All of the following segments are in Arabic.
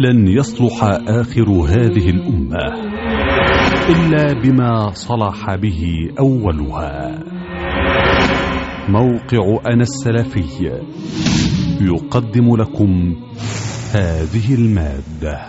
لن يصلح آخر هذه الأمة إلا بما صلح به أولها. موقع أنا السلفي يقدم لكم هذه المادة.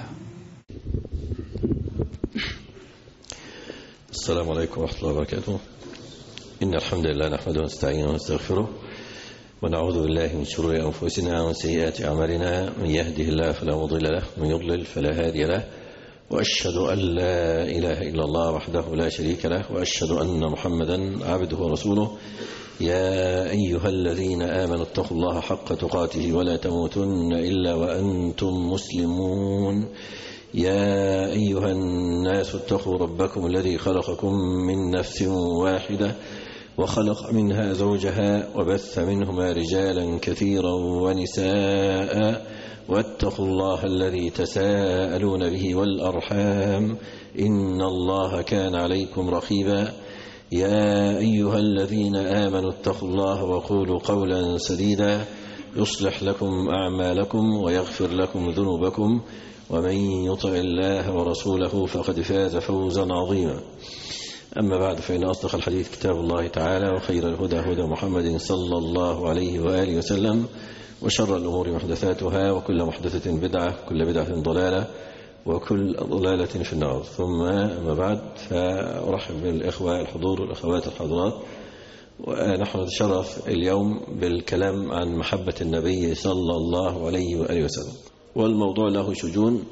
السلام عليكم ورحمة الله وبركاته. إن الحمد لله نحمده ونستعينه ونستغفره ونعوذ بالله من شرور أنفسنا ومن سيئات أعمالنا. من يهده الله فلا مضل له ومن يضلل فلا هادي له، وأشهد أن لا إله إلا الله وحده لا شريك له، وأشهد أن محمدا عبده ورسوله. يا أيها الذين آمنوا اتقوا الله حق تقاته ولا تموتن إلا وأنتم مسلمون. يا أيها الناس اتقوا ربكم الذي خلقكم من نفس واحدة وخلق منها زوجها وبث منهما رجالا كثيرا ونساء، واتقوا الله الذي تساءلون به والأرحام إن الله كان عليكم رقيبا. يا أيها الذين آمنوا اتقوا الله وقولوا قولا سديدا يصلح لكم أعمالكم ويغفر لكم ذنوبكم، ومن يطع الله ورسوله فقد فاز فوزا عظيما. أما بعد، فإن أصدق الحديث كتاب الله تعالى، وخير الهدى هدى محمد صلى الله عليه وآله وسلم، وشر الأمور محدثاتها، وكل محدثة بدعة، كل بدعة ضلالة، وكل ضلالة في النار. ثم أما بعد، فأرحب بالإخوة الحضور والأخوات الحاضرات، ونحن نتشرف اليوم بالكلام عن محبة النبي صلى الله عليه وآله وسلم، والموضوع له شجون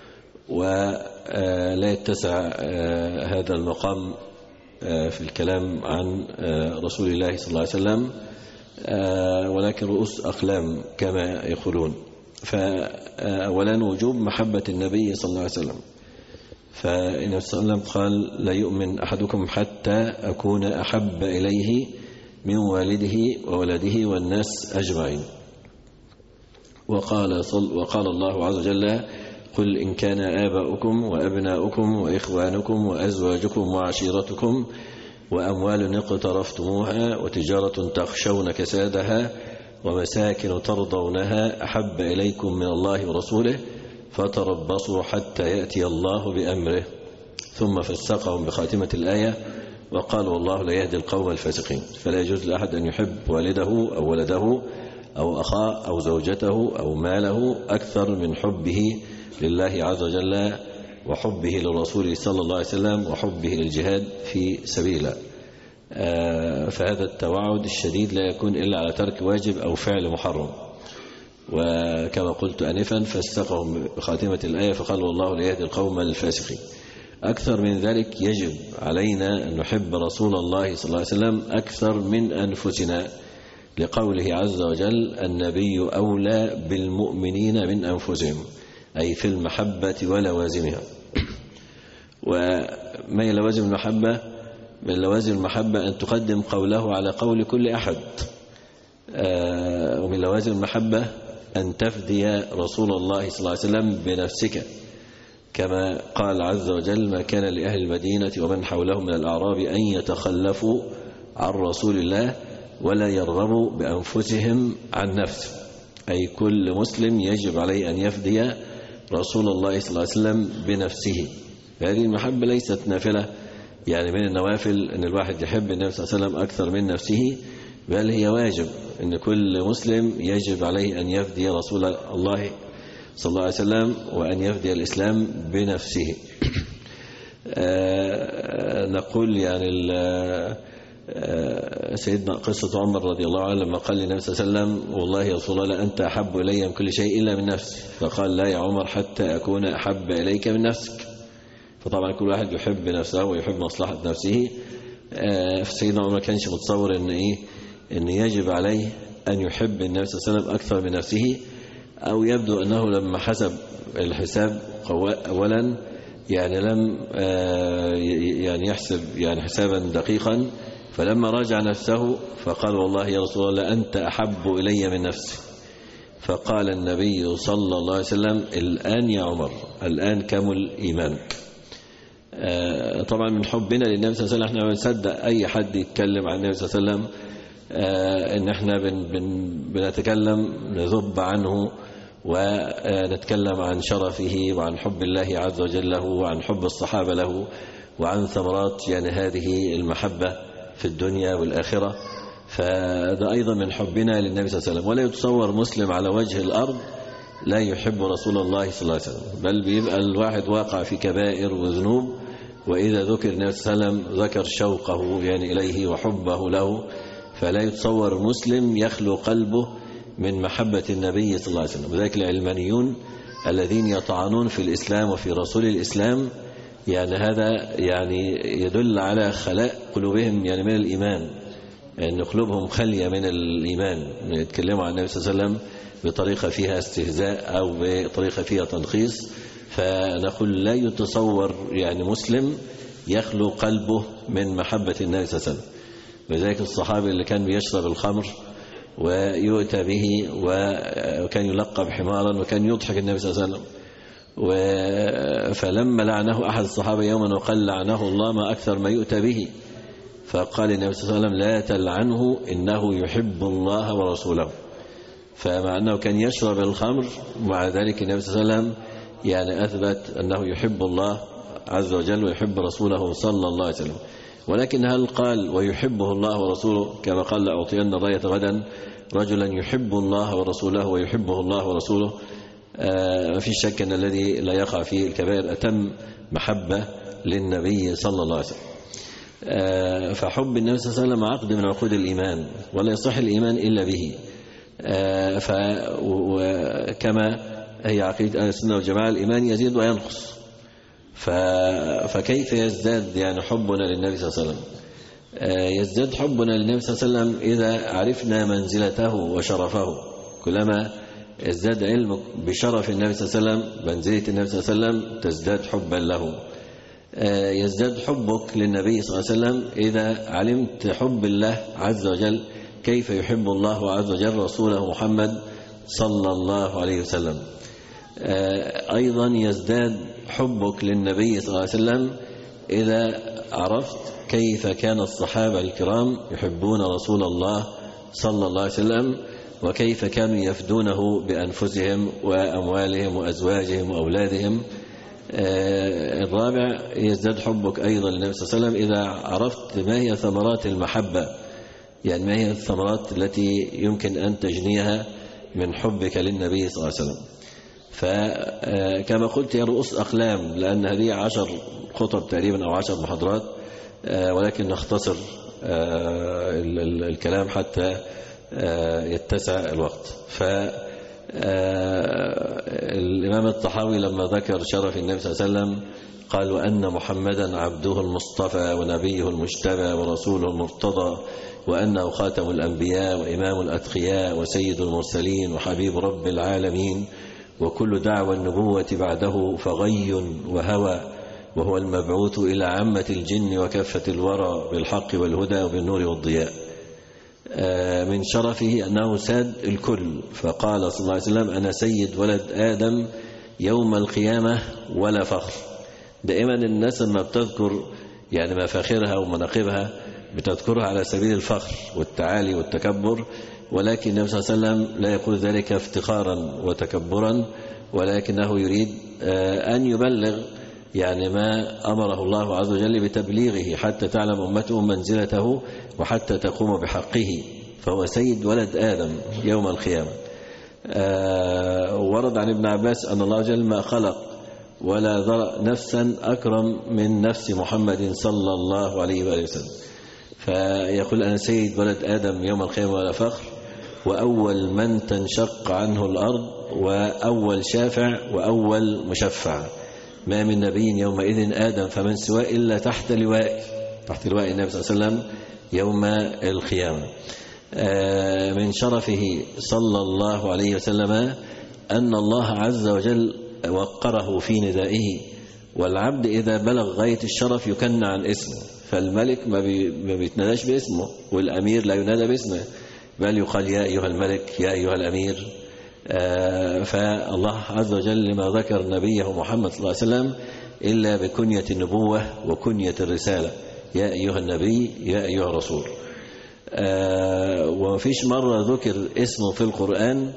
ولا يتسع هذا المقام في الكلام عن رسول الله صلى الله عليه وسلم، ولكن رؤوس أقلام كما يقولون. فأولا وجوب محبة النبي صلى الله عليه وسلم، فالنبي صلى الله عليه وسلم قال: لا يؤمن أحدكم حتى أكون أحب إليه من والده وولده والناس أجمعين. وقال الله عز وجل: قل إن كان آباؤكم وأبناؤكم وإخوانكم وأزواجكم وعشيرتكم وأموال اقترفتموها وتجارة تخشون كسادها ومساكن ترضونها أحب إليكم من الله ورسوله فتربصوا حتى يأتي الله بأمره. ثم فسقهم بخاتمة الآية وقال: والله لا يهدي القوم الفاسقين. فلا يجوز لأحد أن يحب والده أو ولده أو أخاه أو زوجته أو ماله أكثر من حبه لله عز وجل وحبه للرسول صلى الله عليه وسلم وحبه للجهاد في سبيله. فهذا التوعد الشديد لا يكون إلا على ترك واجب أو فعل محرم. وكما قلت آنفا، فاستقهم بخاتمة الآية فقال: والله لا يهدي القوم الفاسقين. أكثر من ذلك، يجب علينا أن نحب رسول الله صلى الله عليه وسلم أكثر من أنفسنا، لقوله عز وجل: النبي أولى بالمؤمنين من أنفسهم، أي في المحبة ولوازمها. وما هي لوازم المحبة؟ من لوازم المحبة أن تقدم قوله على قول كل أحد. ومن لوازم المحبة أن تفدي رسول الله صلى الله عليه وسلم بنفسك، كما قال عز وجل: ما كان لأهل المدينة ومن حولهم من الأعراب أن يتخلفوا عن رسول الله ولا يرغبوا بأنفسهم عن نفسه، أي كل مسلم يجب عليه أن يفدي رسول الله صلى الله عليه وسلم بنفسه. هذه المحبة ليست نافلة، يعني من النوافل أن الواحد يحب النبي صلى الله عليه وسلم أكثر من نفسه، بل هي واجب أن كل مسلم يجب عليه أن يفدي رسول الله صلى الله عليه وسلم وأن يفدي الإسلام بنفسه. نقول يعني سيدنا قصة عمر رضي الله عنه لما قال للنبي صلى الله عليه وسلم: والله يا رسول الله أنت أحب إلي من كل شيء إلا من نفسي. فقال: لا يا عمر حتى أكون أحب إليك من نفسك. فطبعا كل واحد يحب نفسه ويحب مصلحة نفسه. فسيدنا عمر ما كانش متصور إن يجب عليه أن يحب النبي صلى الله عليه وسلم أكثر من نفسه، أو يبدو أنه لما حسب الحساب أولا يعني لم يعني يحسب يعني حسابا دقيقا، فلما راجع نفسه فقال: والله يا رسول الله أنت أحب إلي من نفسي. فقال النبي صلى الله عليه وسلم: الآن يا عمر، الآن كمل إيمانك. طبعا من حبنا للنبي صلى الله عليه وسلم احنا بنصدق أي حد يتكلم عن النبي صلى الله عليه وسلم، إن احنا بنتكلم نذب عنه ونتكلم عن شرفه وعن حب الله عز وجل له وعن حب الصحابة له وعن ثمرات يعني هذه المحبة في الدنيا والآخرة. فهذا أيضا من حبنا للنبي صلى الله عليه وسلم. ولا يتصور مسلم على وجه الأرض لا يحب رسول الله صلى الله عليه وسلم، بل بيبقى الواحد واقع في كبائر وذنوب، وإذا ذكر النبي صلى الله عليه وسلم ذكر شوقه يعني إليه وحبه له. فلا يتصور مسلم يخلو قلبه من محبة النبي صلى الله عليه وسلم. وذلك العلمانيون الذين يطعنون في الإسلام وفي رسول الإسلام، يعني هذا يعني يدل على خلاء قلوبهم يعني من الإيمان، أن قلوبهم خالية من الإيمان، يتكلموا عن النبي صلى الله عليه وسلم بطريقة فيها استهزاء أو بطريقة فيها تنخيص. فنقول لا يتصور يعني مسلم يخلو قلبه من محبة النبي صلى الله عليه وسلم. وذلك الصحابي اللي كان بيشرب الخمر ويؤتى به وكان يلقب حمارا وكان يضحك النبي صلى الله عليه وسلم، فلما لعنه أحد الصحابة يوما وقال لعنه الله ما أكثر ما يؤتى به، فقال النبي صلى الله عليه وسلم لا تلعنه إنه يحب الله ورسوله. فمع أنه كان يشرب الخمر مع ذلك النبي صلى الله عليه وسلم يعني أثبت أنه يحب الله عز وجل ويحب رسوله صلى الله عليه وسلم. ولكن هل قال ويحبه الله ورسوله كما قال لأعطين الراية غدا رجلا يحب الله ورسوله ويحبه الله ورسوله؟ ما في شك أن الذي لا يقع فيه الكبائر أتم محبة للنبي صلى الله عليه وسلم. فحب النبي صلى الله عليه وسلم عقد من عقود الإيمان، ولا يصح الإيمان إلا به. وكما هي عقيدة أهل السنة والجماعة الإيمان يزيد وينقص، فكيف يزداد يعني حبنا للنبي صلى الله عليه وسلم؟ يزداد حبنا للنبي صلى الله عليه وسلم إذا عرفنا منزلته وشرفه. كلما يزداد علمك بشرف النبي صلى الله عليه وسلم منزلة النبي صلى الله عليه وسلم تزداد حبا له. يزداد حبك للنبي صلى الله عليه وسلم إذا علمت حب الله عز وجل، كيف يحب الله عز وجل رسوله محمد صلى الله عليه وسلم. أيضا يزداد حبك للنبي صلى الله عليه وسلم إذا عرفت كيف كان الصحابة الكرام يحبون رسول الله صلى الله عليه وسلم، وكيف كانوا يفدونه بأنفسهم وأموالهم وأزواجهم وأولادهم. الرابع يزداد حبك أيضا للنبي صلى الله عليه وسلم إذا عرفت ما هي ثمرات المحبة، يعني ما هي الثمرات التي يمكن أن تجنيها من حبك للنبي صلى الله عليه وسلم. فكما قلت هي رؤوس أقلام، لأن هذه 10 خطب تقريبا أو 10 محاضرات، ولكن نختصر الكلام حتى يتسع الوقت. فالإمام الطحاوي لما ذكر شرف النبي صلى الله عليه وسلم قال وأن محمدا عبده المصطفى ونبيه المجتبى ورسوله المرتضى، وأنه خاتم الأنبياء وإمام الأتقياء وسيد المرسلين وحبيب رب العالمين، وكل دعوى النبوة بعده فغي وهوى، وهو المبعوث إلى عامة الجن وكافة الورى بالحق والهدى وبالنور والضياء. من شرفه أنه ساد الكل، فقال صلى الله عليه وسلم أنا سيد ولد آدم يوم القيامة ولا فخر. دائما الناس لما بتذكر يعني مفاخرها ومناقبها بتذكرها على سبيل الفخر والتعالي والتكبر، ولكن النبي صلى الله عليه وسلم لا يقول ذلك افتخارا وتكبرا، ولكنه يريد أن يبلغ يعني ما أمره الله عز وجل بتبليغه حتى تعلم أمته منزلته وحتى تقوم بحقه. فهو سيد ولد آدم يوم القيامة. ورد عن ابن عباس أن الله جل ما خلق ولا ذرأ نفسا أكرم من نفس محمد صلى الله عليه وآله وسلم. فيقول أنا سيد ولد آدم يوم القيامة ولا فخر، وأول من تنشق عنه الأرض، وأول شافع وأول مشفع. ما من نبي يومئذ آدم فمن سواء إلا تحت لواء النبي صلى الله عليه وسلم يوم القيامة. من شرفه صلى الله عليه وسلم أن الله عز وجل وقره في ندائه، والعبد إذا بلغ غاية الشرف يكنى عن اسمه. فالملك ما بيتناداش باسمه، والأمير لا ينادى باسمه، بل يقال يا أيها الملك يا أيها الأمير. فالله عز وجل لما ذكر نبيه محمد صلى الله عليه وسلم إلا بكنية النبوة وكنية الرسالة، يا أيها النبي يا أيها الرسول. ومفيش مرة ذكر اسمه في القرآن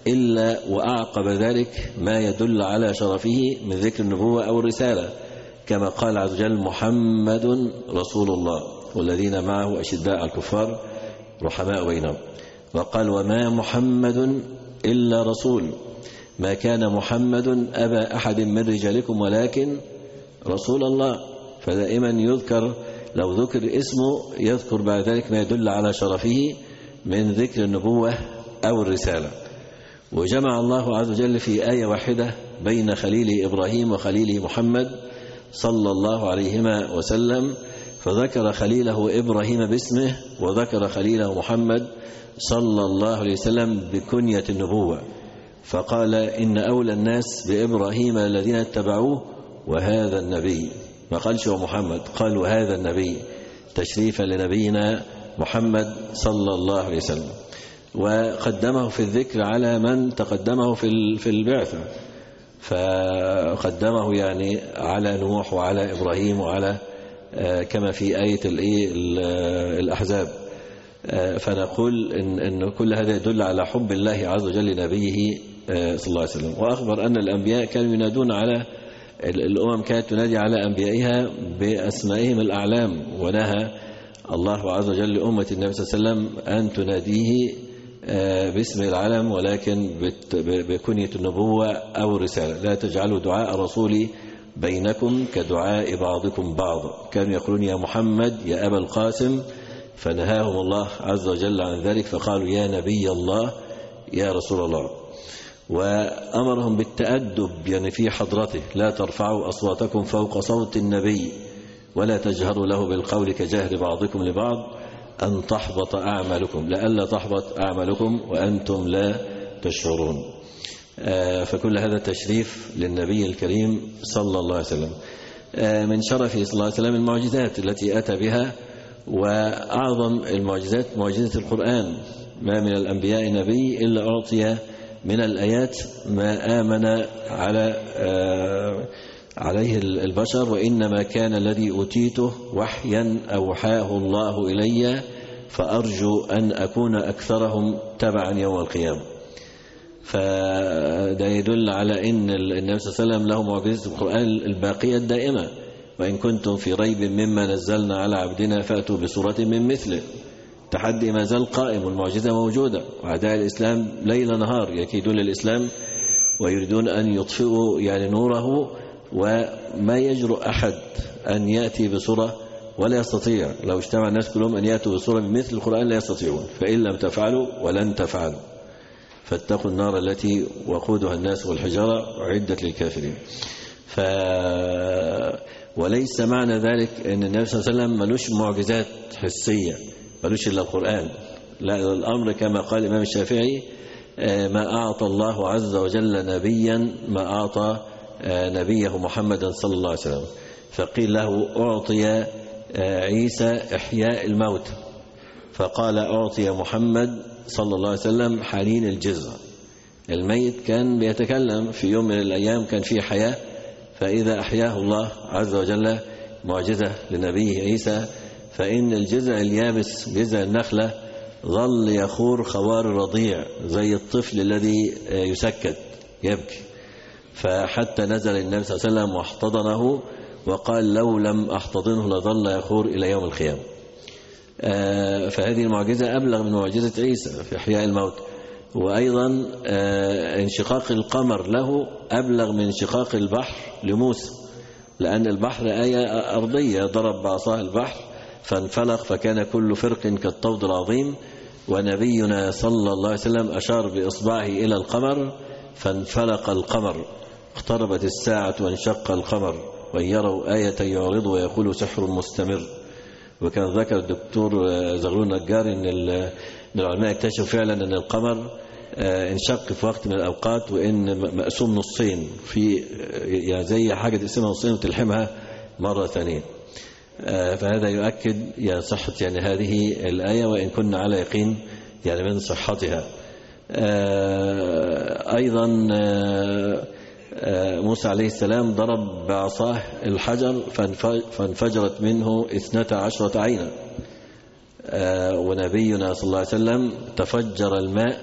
إلا وأعقب ذلك ما يدل على شرفه من ذكر النبوة أو الرسالة، كما قال عز وجل: محمد رسول الله والذين معه أشداء على الكفار رحماء بينهم. وقال: وما محمد إلا رسول، ما كان محمد أبا أحد من رجالكم ولكن رسول الله. فدائما يذكر، لو ذكر اسمه يذكر بعد ذلك ما يدل على شرفه من ذكر النبوة أو الرسالة. وجمع الله عز وجل في آية واحدة بين خليله إبراهيم وخليله محمد صلى الله عليهما وسلم، فذكر خليله إبراهيم باسمه وذكر خليله محمد صلى الله عليه وسلم بكنية النبوة، فقال: إن أولى الناس بإبراهيم الذين اتبعوه وهذا النبي. ما قالش ومحمد، قال وهذا النبي، تشريفا لنبينا محمد صلى الله عليه وسلم. وقدمه في الذكر على من تقدمه في البعثة، فقدمه يعني على نوح وعلى إبراهيم وعلى كما في آية الأحزاب. فنقول إن كل هذا يدل على حب الله عز وجل لنبيه صلى الله عليه وسلم. وأخبر أن الأنبياء كانوا ينادون على الأمم، كانت تنادي على أنبيائها بأسمائهم الأعلام، ونهى الله عز وجل لأمة النبي صلى الله عليه وسلم أن تناديه باسم العلم، ولكن بكنية النبوة أو الرسالة. لا تجعلوا دعاء الرسول بينكم كدعاء بعضكم بعضا، كانوا يقولون يا محمد يا أبا القاسم، فنهاهم الله عز وجل عن ذلك، فقالوا يا نبي الله يا رسول الله. وأمرهم بالتأدب يعني في حضرته: لا ترفعوا أصواتكم فوق صوت النبي ولا تجهروا له بالقول كجهر بعضكم لبعض أن تحبط أعمالكم، لئلا تحبط أعمالكم وأنتم لا تشعرون. فكل هذا تشريف للنبي الكريم صلى الله عليه وسلم. من شرفه صلى الله عليه وسلم المعجزات التي أتى بها، وأعظم المعجزات معجزة القرآن. ما من الأنبياء نبي إلا أعطي من الآيات ما آمن عليه البشر، وإنما كان الذي أوتيته وحيا أوحاه الله إلي، فأرجو أن أكون أكثرهم تبعا يوم القيامة. فده يدل على أن النبي صلى الله عليه وسلم له معجزة القرآن الباقية الدائمة: وإن كنتم في ريب مما نزلنا على عبدنا فأتوا بسورة من مثله. تحدي ما زال قائم والمعجزة موجودة، وأعداء الإسلام ليل نهار يكيدون للإسلام ويريدون أن يطفئوا يعني نوره، وما يجرؤ أحد أن يأتي بسورة ولا يستطيع. لو اجتمع الناس كلهم أن يأتوا بسورة بمثل القرآن لا يستطيعون، فإن لم تفعلوا ولن تفعلوا فاتقوا النار التي وقودها الناس والحجارة أعدت للكافرين. وليس معنى ذلك أن النبي صلى الله عليه وسلم ملوش معجزات حسية، ملوش إلا القرآن. لا، الأمر كما قال الإمام الشافعي: ما أعطى الله عز وجل نبيا ما أعطى نبيه محمدا صلى الله عليه وسلم. فقيل له: أعطي عيسى إحياء الموت، فقال: أعطي محمد صلى الله عليه وسلم حنين الجزع. الميت كان بيتكلم في يوم من الأيام، كان فيه حياة، فإذا أحياه الله عز وجل معجزة لنبيه عيسى، فإن الجزع اليابس جزع النخلة ظل يخور خوار رضيع زي الطفل الذي يسكت يبكي، فحتى نزل النبي صلى الله عليه وسلم واحتضنه وقال: لو لم أحتضنه لظل يخور إلى يوم القيامة. فهذه المعجزة أبلغ من معجزة عيسى في إحياء الموت. وأيضا انشقاق القمر له أبلغ من انشقاق البحر لموسى، لأن البحر آية أرضية، ضرب بعصاه البحر فانفلق فكان كل فرق كالطود العظيم، ونبينا صلى الله عليه وسلم أشار بإصبعه إلى القمر فانفلق القمر، اقتربت الساعة وانشق القمر، وإن يروا آية يعرضوا ويقولوا سحر مستمر. وكان ذكر الدكتور زغلول النجار إن العلماء اكتشفوا فعلا أن القمر انشق في وقت من الأوقات، وإن مقسوم نصين، في يعني زي حاجة تقسمها نصين وتلحمها مرة ثانية. فهذا يؤكد يعني صحة يعني هذه الآية، وإن كنا على يقين يعني من صحتها. أيضا موسى عليه السلام ضرب بعصاه الحجر فانفجرت منه 12 عينا، ونبينا صلى الله عليه وسلم تفجر الماء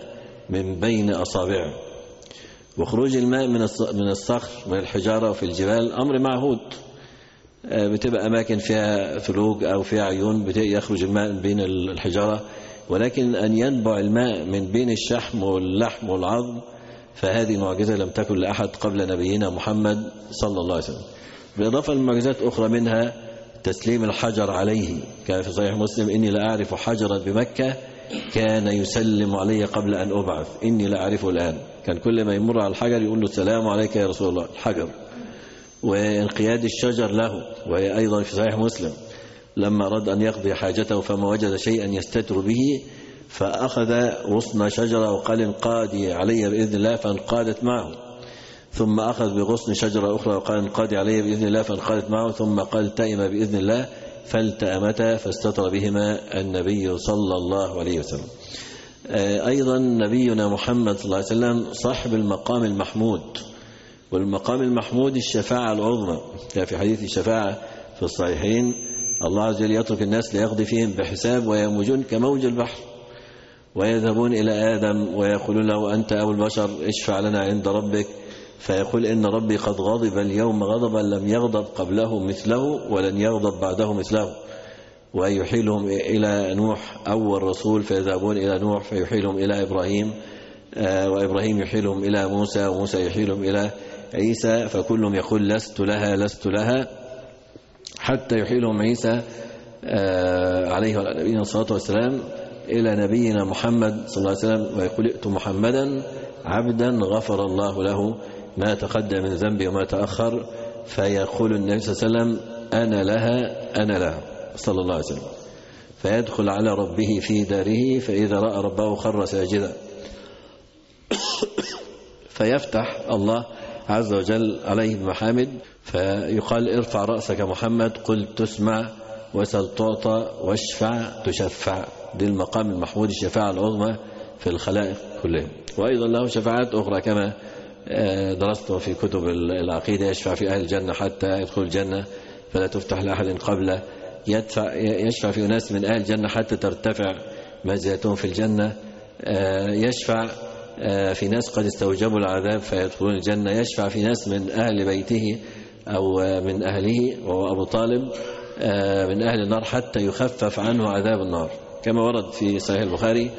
من بين أصابعه. وخروج الماء من الصخر من الحجارة وفي الجبال أمر معهود، بتبقى أماكن فيها ثلوج أو فيها عيون يخرج الماء من بين الحجارة، ولكن أن ينبع الماء من بين الشحم واللحم والعظم فهذه معجزة لم تكن لأحد قبل نبينا محمد صلى الله عليه وسلم. بالإضافة لمعجزات أخرى منها تسليم الحجر عليه، كان في صحيح مسلم: إني لا أعرف حجرا بمكة كان يسلم علي قبل أن أبعث، إني لا أعرفه الآن. كان كل ما يمر على الحجر يقول له السلام عليك يا رسول الله، الحجر. وانقياد الشجر له، وهي أيضا في صحيح مسلم لما أراد أن يقضي حاجته فما وجد شيئا يستتر به فأخذ غصن شجرة وقال: انقادي علي بإذن الله، فانقادت معه. ثم أخذ بغصن شجرة أخرى وقال: انقادي علي بإذن الله، فانقادت معه. ثم قال: تئم بإذن الله، فالتأمتا، فاستتر بهما النبي صلى الله عليه وسلم. أيضا نبينا محمد صلى الله عليه وسلم صاحب المقام المحمود، والمقام المحمود الشفاعة العظمى. في حديث الشفاعة في الصحيحين: الله عز وجل يترك الناس ليقضي فيهم بحساب ويموجون كموج البحر، ويذهبون إلى آدم ويقولون له: أنت أبو البشر، اشفع لنا عند ربك. فيقول: إن ربي قد غضب اليوم غضبا لم يغضب قبله مثله ولن يغضب بعده مثله. ويحيلهم إلى نوح أول رسول، فيذهبون إلى نوح فيحيلهم إلى إبراهيم، وإبراهيم يحيلهم إلى موسى، وموسى يحيلهم إلى عيسى، فكلهم يقول: لست لها لست لها، حتى يحيلهم عيسى عليه وعلى نبينا الصلاة والسلام إلى نبينا محمد صلى الله عليه وسلم، ويقول: ائت محمدا عبدا غفر الله له ما تقدم من ذنبه وما تأخر. فيقول النبي صلى الله عليه وسلم: أنا لها أنا لها صلى الله عليه وسلم. فيدخل على ربه في داره، فإذا رأى ربه خر ساجدا، فيفتح الله عز وجل عليه المحامد، فيقال: ارفع رأسك محمد، قل تسمع، وسل تعطى، واشفع تشفع. دي المقام المحمود، الشفاعة العظمى في الخلائق كلهم. وأيضا له شفاعات أخرى كما درسته في كتب العقيدة: يشفع في أهل الجنة حتى يدخل الجنة فلا تفتح لأحد قبله، يشفع في ناس من أهل الجنة حتى ترتفع منزلتهم في الجنة، يشفع في ناس قد استوجبوا العذاب فيدخلون الجنة، يشفع في ناس من أهل بيته أو من أهله وهو أبو طالب من أهل النار حتى يخفف عنه عذاب النار، كما ورد في صحيح البخاري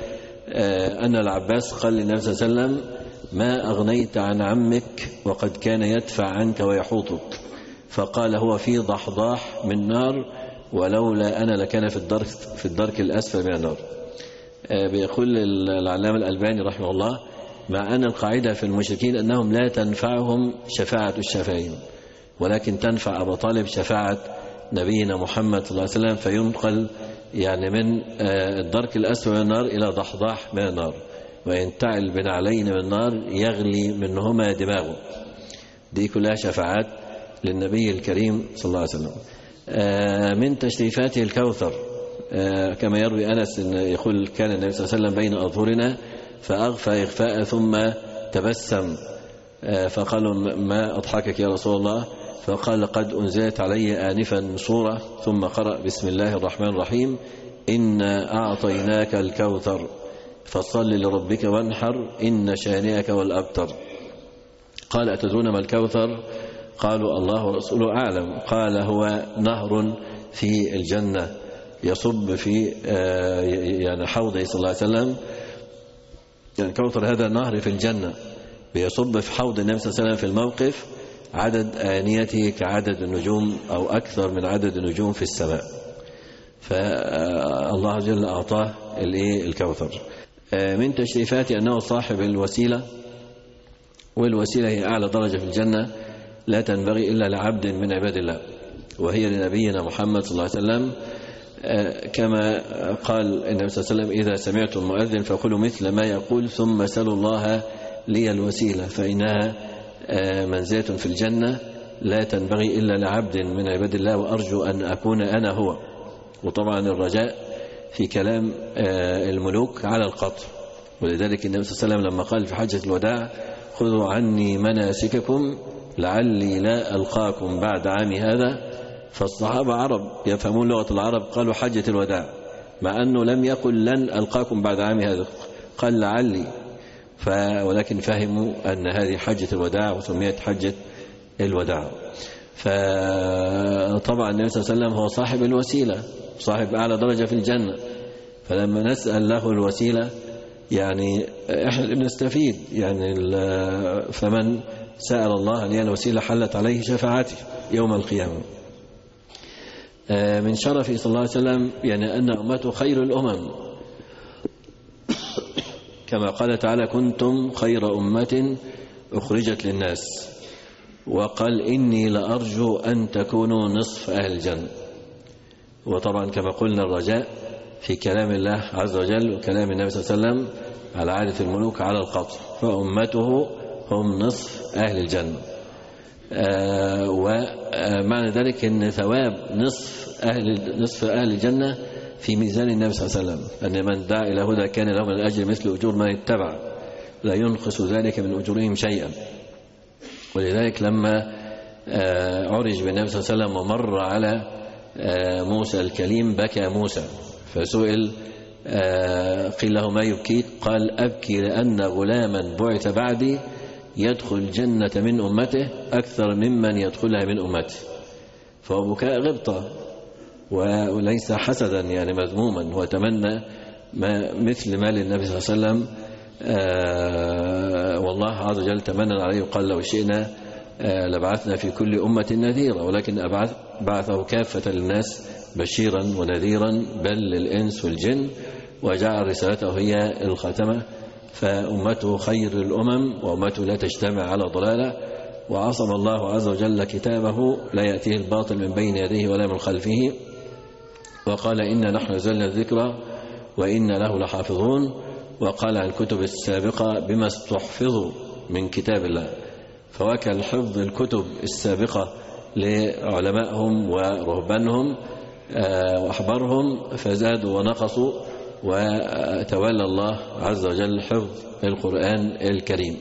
أن العباس قال للنبي صلى الله عليه وسلم: ما أغنيت عن عمك وقد كان يدفع عنك ويحوطك. فقال: هو في ضحضاح من نار، ولولا أنا لكان في الدرك الأسفل من النار. بيقول العلامة الألباني رحمه الله: مع أن القاعدة في المشركين أنهم لا تنفعهم شفاعة الشافعين، ولكن تنفع أبو طالب شفاعة نبينا محمد صلى الله عليه وسلم، فينقل يعني من الدرك الأسفل من النار إلى ضحضاح من النار، وينتعل بنعلين من النار يغلي منهما دماغه. دي كلها شفاعات للنبي الكريم صلى الله عليه وسلم. من تشريفاته الكوثر، كما يروي أنس إن يقول: كان النبي صلى الله عليه وسلم بين أظهرنا فأغفى إغفاء ثم تبسم، فقالوا: ما أضحكك يا رسول الله؟ فقال: قد أنزلت علي آنفا سورة، ثم قرأ: بسم الله الرحمن الرحيم، إنا أعطيناك الكوثر فصل لربك وانحر إن شانئك والأبتر. قال: أتدرون ما الكوثر؟ قالوا: الله ورسوله أعلم. قال: هو نهر في الجنة يصب في يعني حوضه صلى الله عليه وسلم. يعني الكوثر هذا نهر في الجنة بيصب في حوض النبي صلى الله عليه وسلم في الموقف، عدد آنيته كعدد النجوم أو أكثر من عدد النجوم في السماء. فالله جل أعطاه الكوثر. من تشريفاته أنه صاحب الوسيلة، والوسيلة هي أعلى درجة في الجنة لا تنبغي إلا لعبد من عباد الله، وهي لنبينا محمد صلى الله عليه وسلم، كما قال النبي صلى الله عليه وسلم: إذا سمعتم المؤذن فقولوا مثل ما يقول ثم سلوا الله لي الوسيلة، فإنها منزلة في الجنة لا تنبغي إلا لعبد من عباد الله، وأرجو أن أكون أنا هو. وطبعا الرجاء في كلام الملوك على القطع، ولذلك النبي صلى الله عليه وسلم لما قال في حجة الوداع: خذوا عني مناسككم لعلي لا ألقاكم بعد عامي هذا. فالصحابة عرب يفهمون لغة العرب، قالوا حجة الوداع، مع أنه لم يقل لن ألقاكم بعد عامي هذا، قال لعلي. ولكن فهموا أن هذه حجة الوداع وسميت حجة الوداع. فطبعا النبي صلى الله عليه وسلم هو صاحب الوسيلة، صاحب أعلى درجة في الجنة، فلما نسأل له الوسيلة يعني احنا بنستفيد يعني. فمن سأل الله أن الوسيلة حلت عليه شفاعته يوم القيامة. من شرفه صلى الله عليه وسلم يعني أن أمته خير الأمم، كما قال تعالى: كنتم خير أمة أخرجت للناس، وقال: إني لأرجو أن تكونوا نصف أهل الجنة. وطبعا كما قلنا الرجاء في كلام الله عز وجل وكلام النبي صلى الله عليه وسلم على عادة الملوك على القطر، فأمته هم نصف أهل الجنة. ومعنى ذلك أن ثواب نصف أهل الجنة في ميزان النبي صلى الله عليه وسلم، أن من دعا إلى هدى كان له من الأجر مثل أجور من اتبع لا ينقص ذلك من أجورهم شيئا. ولذلك لما عرج بالنبي صلى الله عليه وسلم ومر على موسى الكليم بكى موسى، فسئل قيل له: ما يبكيك؟ قال: أبكي لأن غلاما بعث بعدي يدخل الجنة من أمته أكثر ممن يدخلها من أمته. فهو بكاء غبطة وليس حسدا يعني مذموما، هو تمنى مثل ما للنبي صلى الله عليه وسلم. والله عز وجل تمنى عليه وقال: لو شئنا لبعثنا في كل أمة نذيرا، ولكن بعثه كافة للناس بشيرا ونذيرا بل للإنس والجن، وجعل رسالته هي الخاتمة. فأمته خير الأمم وأمته لا تجتمع على ضلالة، وعصم الله عز وجل كتابه لا يأتيه الباطل من بين يديه ولا من خلفه. وقال: إنا نحن نزلنا الذكر وإنا له لحافظون. وقال عن الكتب السابقة: بما استحفظوا من كتاب الله، فوكل حفظ الكتب السابقة لعلمائهم ورهبانهم وأحبارهم، فزادوا ونقصوا، وتولى الله عز وجل حفظ القرآن الكريم،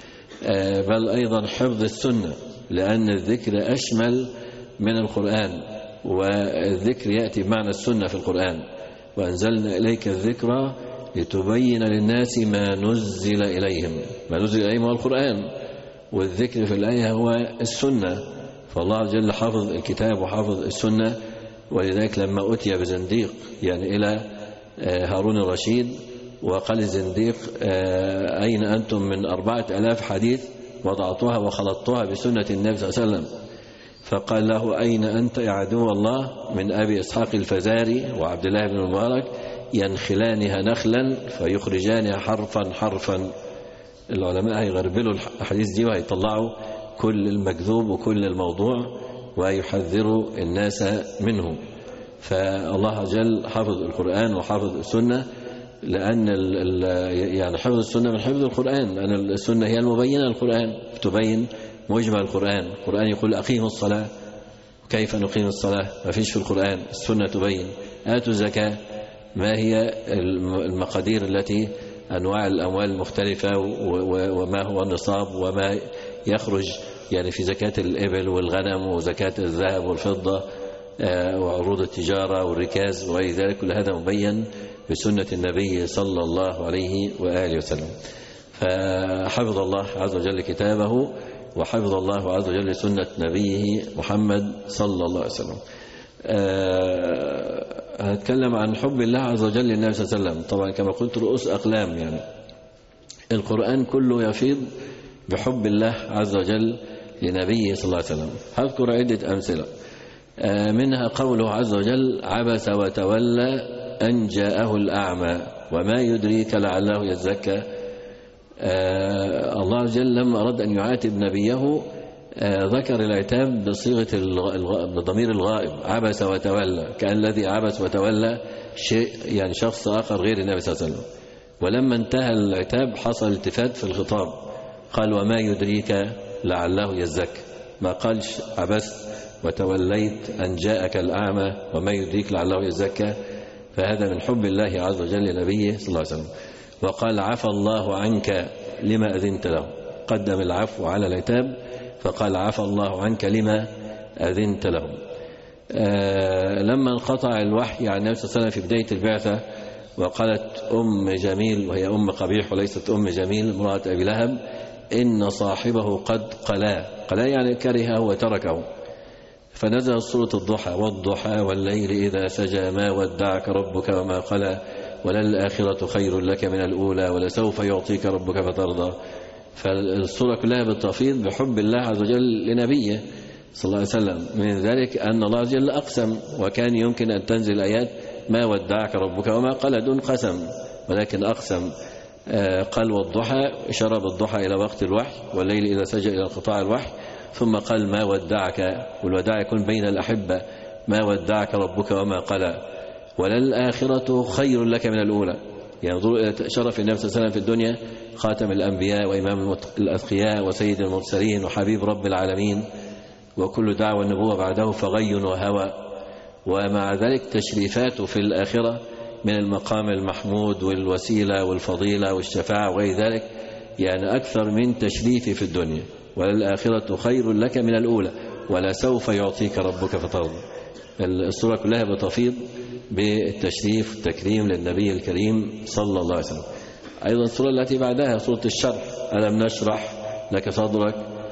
بل أيضا حفظ السنة، لأن الذكر أشمل من القرآن، والذكر يأتي بمعنى السنة في القرآن. وأنزلنا إليك الذكر لتبين للناس ما نزل إليهم. ما نزل إليهم هو القرآن، والذكر في الآية هو السنة. فالله عز وجل حافظ الكتاب وحافظ السنة. ولذلك لما أتي بزنديق يعني إلى هارون الرشيد وقال الزنديق: أين أنتم من 4000 حديث وضعتها وخلطتها بسنة النبي صلى الله عليه وسلم؟ فقال له: أين أنت يا عدو الله من أبي إسحاق الفزاري وعبد الله بن المبارك ينخلانها نخلا فيخرجانها حرفا حرفا. العلماء هيغربلوا الحديث دي وهيطلعوا كل المكذوب وكل الموضوع ويحذروا الناس منه. فالله عز وجل حفظ القرآن وحفظ السنة، لأن يعني حفظ السنة من حفظ القرآن، لأن السنة هي المبينة للقرآن، تبين مجمل القرآن. القرآن يقول: أقيموا الصلاة، كيف نقيم الصلاة؟ ما فيش في القرآن. السنة تبين. آتوا الزكاة، ما هي المقادير التي أنواع الأموال المختلفة، وما هو النصاب، وما يخرج يعني في زكاة الإبل والغنم وزكاة الذهب والفضة وعروض التجارة والركاز وغير ذلك. كل هذا مبين بسنة النبي صلى الله عليه وآله وسلم. فحفظ الله عز وجل كتابه، وحفظ الله عز وجل سنة نبيه محمد صلى الله عليه وسلم. هنتكلم عن حب الله عز وجل للنبي صلى الله عليه وسلم. طبعا كما قلت رؤوس أقلام، يعني القرآن كله يفيض بحب الله عز وجل لنبيه صلى الله عليه وسلم. هذكر عدة أمثلة منها قوله عز وجل: عبس وتولى أن جاءه الأعمى وما يدريك لعله يزكى. الله عز وجل لما أراد أن يعاتب نبيه ذكر العتاب بصيغة بضمير الغائب: عبس وتولى، كأن الذي عبس وتولى شيء يعني شخص آخر غير النبي صلى الله عليه وسلم. ولما انتهى العتاب حصل التفات في الخطاب، قال: وما يدريك لعله يزكى. ما قالش عبست وتوليت أن جاءك الأعمى وما يدريك لعله يزكى. فهذا من حب الله عز وجل لنبيه صلى الله عليه وسلم. وقال: عفى الله عنك لما أذنت له. قدم العفو على العتاب، فقال: عفى الله عنك لما أذنت له. لما انقطع الوحي عن النبي صلى الله عليه وسلم في بداية البعثة وقالت أم جميل وهي أم قبيح وليست أم جميل امرأة أبي لهب: إن صاحبه قد قلا يعني كرهه وتركه. فنزل سورة الضحى: والضحى والليل إذا سجى ما ودعك ربك وما قلى وللآخرة خير لك من الأولى ولسوف يعطيك ربك فترضى. فالسورة كلها بالتفيض بحب الله عز وجل لنبيه صلى الله عليه وسلم. من ذلك أن الله عز وجل أقسم، وكان يمكن أن تنزل آيات ما ودعك ربك وما قلى دون قسم، ولكن أقسم. قال والضحى، إشارة بالضحى إلى وقت الوحي، والليل إذا سجى إلى انقطاع الوحي، ثم قال ما ودعك، والوداع يكون بين الأحبة، ما ودعك ربك وما قلى وللآخرة خير لك من الأولى. يعني انظروا إلى شرف النبي صلى الله عليه وسلم في الدنيا: خاتم الأنبياء وإمام الأتقياء وسيد المرسلين وحبيب رب العالمين، وكل دعوة النبوة بعده فغي وهوى. ومع ذلك تشريفاته في الآخرة من المقام المحمود والوسيلة والفضيلة والشفاعة وغير ذلك، يعني أكثر من تشريفه في الدنيا. وللآخرة خير لك من الأولى ولسوف يعطيك ربك فترضى. السورة كلها بتفيض بالتشريف والتكريم للنبي الكريم صلى الله عليه وسلم. أيضا السورة التي بعدها سورة الشرح: ألم نشرح لك صدرك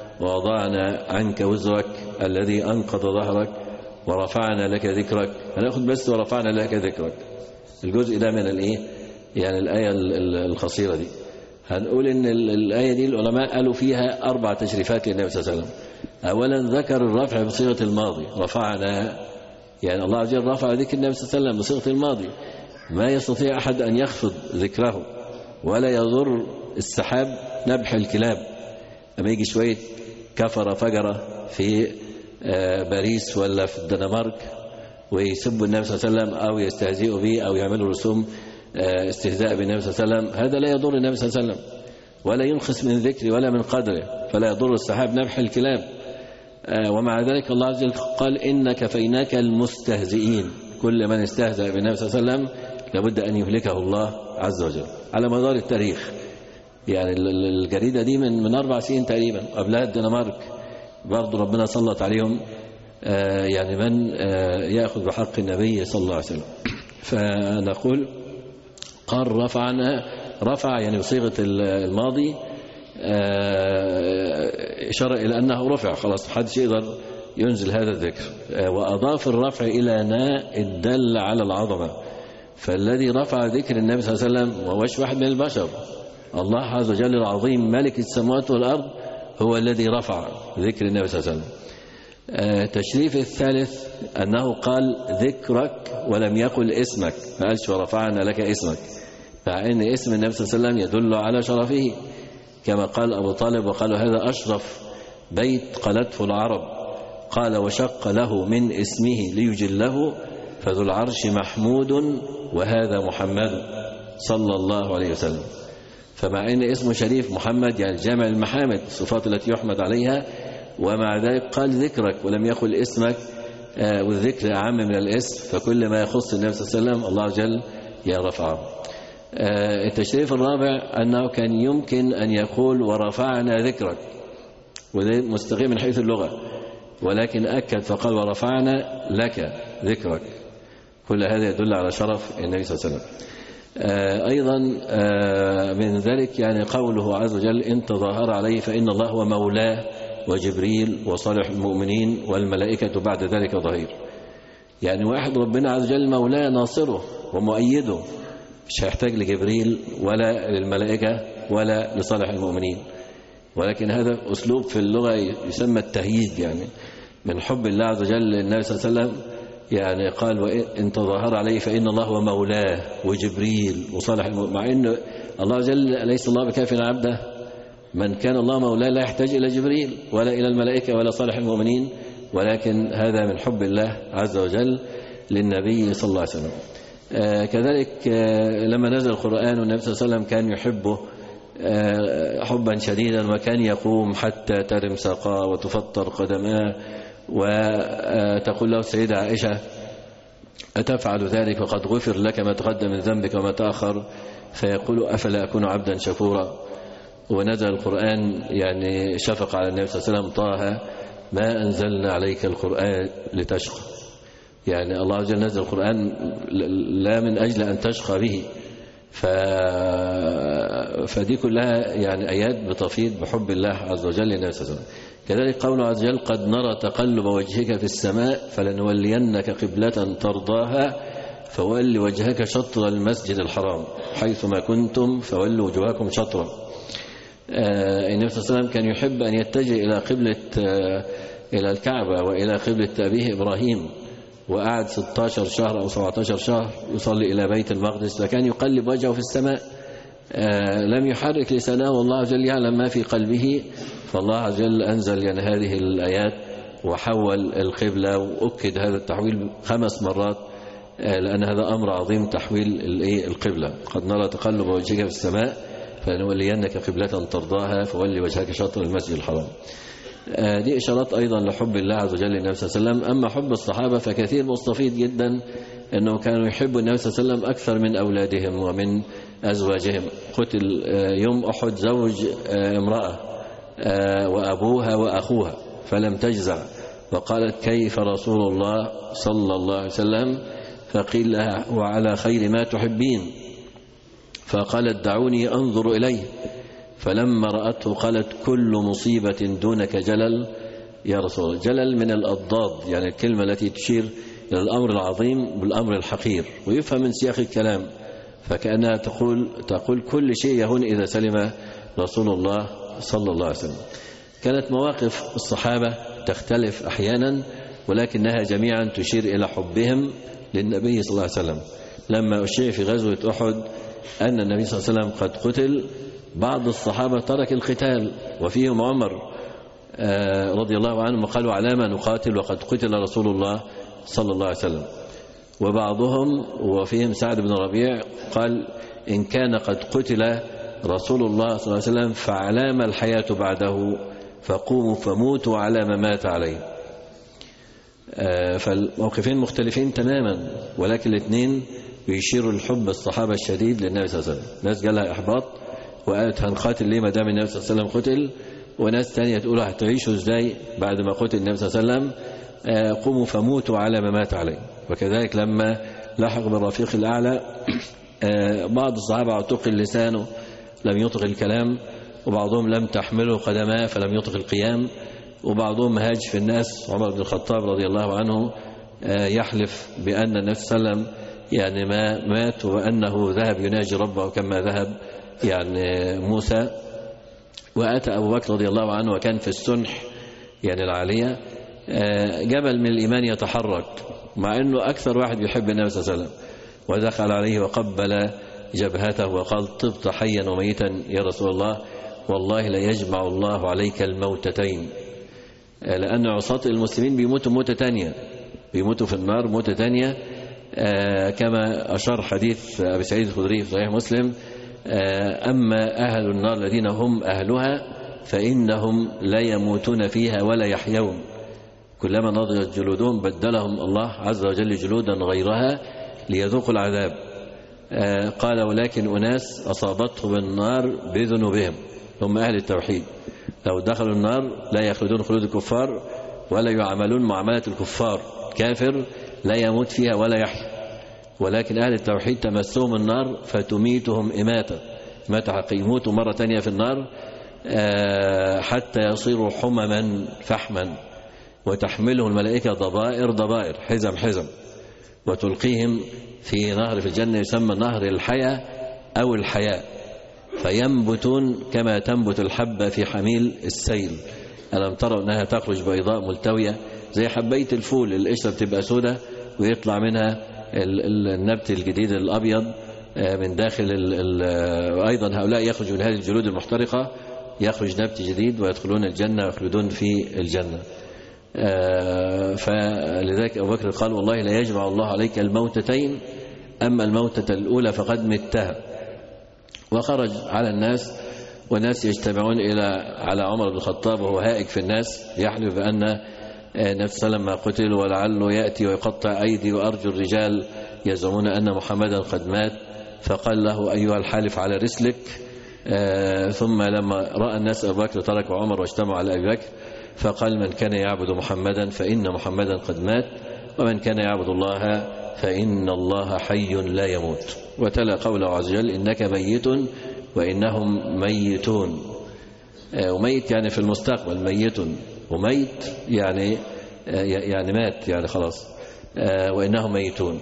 ووضعنا عنك وزرك الذي أنقض ظهرك ورفعنا لك ذكرك. هنأخذ بس ورفعنا لك ذكرك، الجزء ده من الإيه؟ يعني الآية القصيرة دي. هنقول إن الآية دي العلماء قالوا فيها 4 تشريفات للنبي صلى الله عليه وسلم. أولا ذكر الرفع بصيغة الماضي: رفعنا، يعني الله عز وجل رفع ذكر النبي صلى الله عليه وسلم بصيغة الماضي. ما يستطيع أحد أن يخفض ذكره، ولا يضر السحاب نبح الكلاب. أما يجي شوية كفر فجرة في باريس ولا في الدنمارك ويسبوا النبي صلى الله عليه وسلم أو يستهزئوا به أو يعملوا رسوم استهزاء بالنبي صلى الله عليه وسلم، هذا لا يضر النبي صلى الله عليه وسلم ولا ينقص من ذكره ولا من قدره، فلا يضر السحاب نبح الكلاب. ومع ذلك الله عز وجل قال: إن كفيناك المستهزئين. كل من استهزأ بالنبي صلى الله عليه وسلم لابد أن يهلكه الله عز وجل على مدار التاريخ. يعني الجريدة دي من 4 سنين تقريبا، قبلها الدنمارك برضو ربنا سلط عليهم يعني من يأخذ بحق النبي صلى الله عليه وسلم. فنقول قال رفعنا، رفع يعني بصيغة الماضي، إشارة إلى أنه رفع خلاص، محدش يقدر ينزل هذا الذكر. وأضاف الرفع إلى ناء الدل على العظمة. فالذي رفع ذكر النبي صلى الله عليه وسلم وهوش واحد من البشر، الله عز وجل العظيم ملك السماوات والأرض هو الذي رفع ذكر النبي صلى الله عليه وسلم. تشريف الثالث أنه قال ذكرك ولم يقل اسمك، ما قالش ورفعنا لك اسمك، مع أن اسم النبي صلى الله عليه وسلم يدل على شرفه، كما قال أبو طالب: وقالوا هذا أشرف بيت قالته العرب، قال وشق له من اسمه ليجله فذو العرش محمود وهذا محمد صلى الله عليه وسلم. فمع أن اسمه شريف محمد يعني جامع المحامد، الصفات التي يحمد عليها، ومع ذلك قال ذكرك ولم يقل اسمك، والذكر أعم من الاسم، فكل ما يخص النبي صلى الله عليه وسلم الله عز وجل يرفعه. التشريف الرابع أنه كان يمكن أن يقول ورفعنا ذكرك، وده مستقيم من حيث اللغة، ولكن أكد فقال ورفعنا لك ذكرك. كل هذا يدل على شرف النبي صلى الله عليه وسلم. أيضا من ذلك يعني قوله عز وجل: إن تظاهر عليه فإن الله هو مولاه وجبريل وصالح المؤمنين والملائكة بعد ذلك ظهير. يعني واحد ربنا عز وجل مولاه ناصره ومؤيده، مش هيحتاج لجبريل ولا للملائكة ولا لصالح المؤمنين، ولكن هذا أسلوب في اللغة يسمى التهييد، يعني من حب الله عز وجل للنبي صلى الله عليه وسلم. يعني قال: وإن تظاهر عليه فإن الله هو مولاه وجبريل وصالح المؤمنين، مع أن الله عز وجل ليس الله بكاف عبده. من كان الله مولاه لا يحتاج إلى جبريل ولا إلى الملائكة ولا صالح المؤمنين، ولكن هذا من حب الله عز وجل للنبي صلى الله عليه وسلم. كذلك لما نزل القرآن والنبي صلى الله عليه وسلم كان يحبه حبا شديدا، وكان يقوم حتى ترم ساقاه وتفطر قدماه، وتقول له السيدة عائشة: أتفعل ذلك وقد غفر لك ما تقدم من ذنبك وما تأخر؟ فيقول: أفلا أكون عبدا شكورا. ونزل القرآن يعني شفق على النبي صلى الله عليه وسلم: طه ما أنزلنا عليك القرآن لتشقى. يعني الله عز وجل نزل القرآن لا من أجل أن تشقى به، فدي كلها يعني آيات بتفيض بحب الله عز وجل للنبي صلى الله عليه وسلم. كذلك قوله عز وجل: قد نرى تقلب وجهك في السماء فلنولينك قبلة ترضاها فول وجهك شطر المسجد الحرام حيثما كنتم فولوا وجوهكم شطرا. النبي صلى الله عليه وسلم كان يحب أن يتجه إلى قبلة إلى الكعبة وإلى قبلة أبيه إبراهيم، وقعد 16 شهر أو 17 شهر يصلي إلى بيت المقدس، فكان يقلب وجهه في السماء، لم يحرك لسانه، والله عز وجل يعلم ما في قلبه. فالله عز وجل أنزل يعني هذه الآيات وحول القبلة وأكد هذا التحويل 5 مرات، لأن هذا أمر عظيم تحويل القبلة. قد نرى تقلب وجهك في السماء فلنولينك قبلة ترضاها فولي وجهك شطر المسجد الحرام. دي إشارات أيضا لحب الله عز وجل للنبي صلى الله عليه وسلم. أما حب الصحابة فكثير مستفيض جدا، أنه كانوا يحبوا النبي صلى الله عليه وسلم أكثر من أولادهم ومن أزواجهم. قتل يوم أحد زوج امرأة وأبوها وأخوها فلم تجزع، وقالت: كيف رسول الله صلى الله عليه وسلم؟ فقيل لها: وعلى خير ما تحبين. فقالت: دعوني أنظر إليه. فلما رأته قالت: كل مصيبة دونك جلل يا رسول الله. جلل من الأضداد، يعني الكلمة التي تشير إلى الأمر العظيم بالأمر الحقير، ويفهم من سياق الكلام، فكأنها تقول كل شيء يهون إذا سلم رسول الله صلى الله عليه وسلم. كانت مواقف الصحابة تختلف أحيانا، ولكنها جميعا تشير إلى حبهم للنبي صلى الله عليه وسلم. لما أشيع في غزوة أحد أن النبي صلى الله عليه وسلم قد قتل، بعض الصحابة ترك القتال، وفيهم عمر رضي الله عنه، وقالوا: على ما نقاتل وقد قتل رسول الله صلى الله عليه وسلم. وبعضهم وفيهم سعد بن ربيع قال: إن كان قد قتل رسول الله صلى الله عليه وسلم فعلى ما الحياة بعده، فقوموا فموتوا على ما مات عليه. فالموقفين مختلفين تماما، ولكن الاثنين بيشيروا لحب الصحابة الشديد للنبي صلى الله عليه وسلم. ناس جالها إحباط وقالت: هنقاتل ليه ما دام النبي صلى الله عليه وسلم قتل؟ وناس تانية تقول: هتعيشوا ازاي بعد ما قتل النبي صلى الله عليه وسلم؟ قوموا فموتوا على ما مات عليه. وكذلك لما لحق بالرفيق الأعلى، بعض الصحابة اعتقل لسانه لم يطق الكلام، وبعضهم لم تحمله قدماه فلم يطق القيام، وبعضهم هاج في الناس. عمر بن الخطاب رضي الله عنه يحلف بأن النبي صلى الله عليه وسلم يعني ما مات، وأنه ذهب يناجي ربه كما ذهب يعني موسى. وأتى أبو بكر رضي الله عنه وكان في السنح يعني العالية، جبل من الإيمان يتحرك، مع أنه أكثر واحد يحب النبي صلى الله عليه وسلم، ودخل عليه وقبل جبهته وقال: طبت حيا وميتا يا رسول الله، والله لا يجمع الله عليك الموتتين. لأن عصاة المسلمين بيموتوا موتة تانية، بيموتوا في النار موتة تانية، كما أشار حديث أبي سعيد الخدري في صحيح مسلم: أما أهل النار الذين هم أهلها فإنهم لا يموتون فيها ولا يحيون، كلما نضجت جلودهم بدلهم الله عز وجل جلودا غيرها ليذوقوا العذاب. قال: ولكن أناس أصابتهم النار بذنوبهم، هم أهل التوحيد، لو دخلوا النار لا يخلدون خلود الكفار ولا يعاملون معاملة الكفار، كافر لا يموت فيها ولا يحيى. ولكن أهل التوحيد تمسهم النار فتميتهم إماتة حقيقية، يموتوا مرة تانية في النار حتى يصيروا حمما فحما، وتحملهم الملائكة ضبائر حزم، وتلقيهم في نهر في الجنة يسمى نهر الحياة أو الحياة، فينبتون كما تنبت الحبة في حميل السيل. ألم تروا أنها تخرج بيضاء ملتوية زي حبية الفول، القشرة بتبقى سودة ويطلع منها النبت الجديد الأبيض من داخل. أيضا هؤلاء يخرج من هذه الجلود المحترقة، يخرج نبت جديد ويدخلون الجنة ويخلدون في الجنة. فلذلك أبو بكر قال: والله لا يجمع الله عليك الموتتين، أما الموتة الأولى فقد متها. وخرج على الناس، والناس يجتمعون على عمر بن الخطاب وهو هائج في الناس، يحلف بأن النبي صلى الله عليه وسلم قتل، ولعله يأتي ويقطع أيدي وأرجل الرجال يزعمون أن محمدا قد مات. فقال له: أيها الحالف على رسلك. ثم لما رأى الناس أبو بكر تركوا عمر واجتمعوا على أبي بكر، فقال: من كان يعبد محمدا فإن محمدا قد مات، ومن كان يعبد الله فإن الله حي لا يموت. وتلا قوله عز وجل إنك ميت وإنهم ميتون. وميت يعني في المستقبل، ميت وميت يعني مات يعني خلاص. وإنهم ميتون.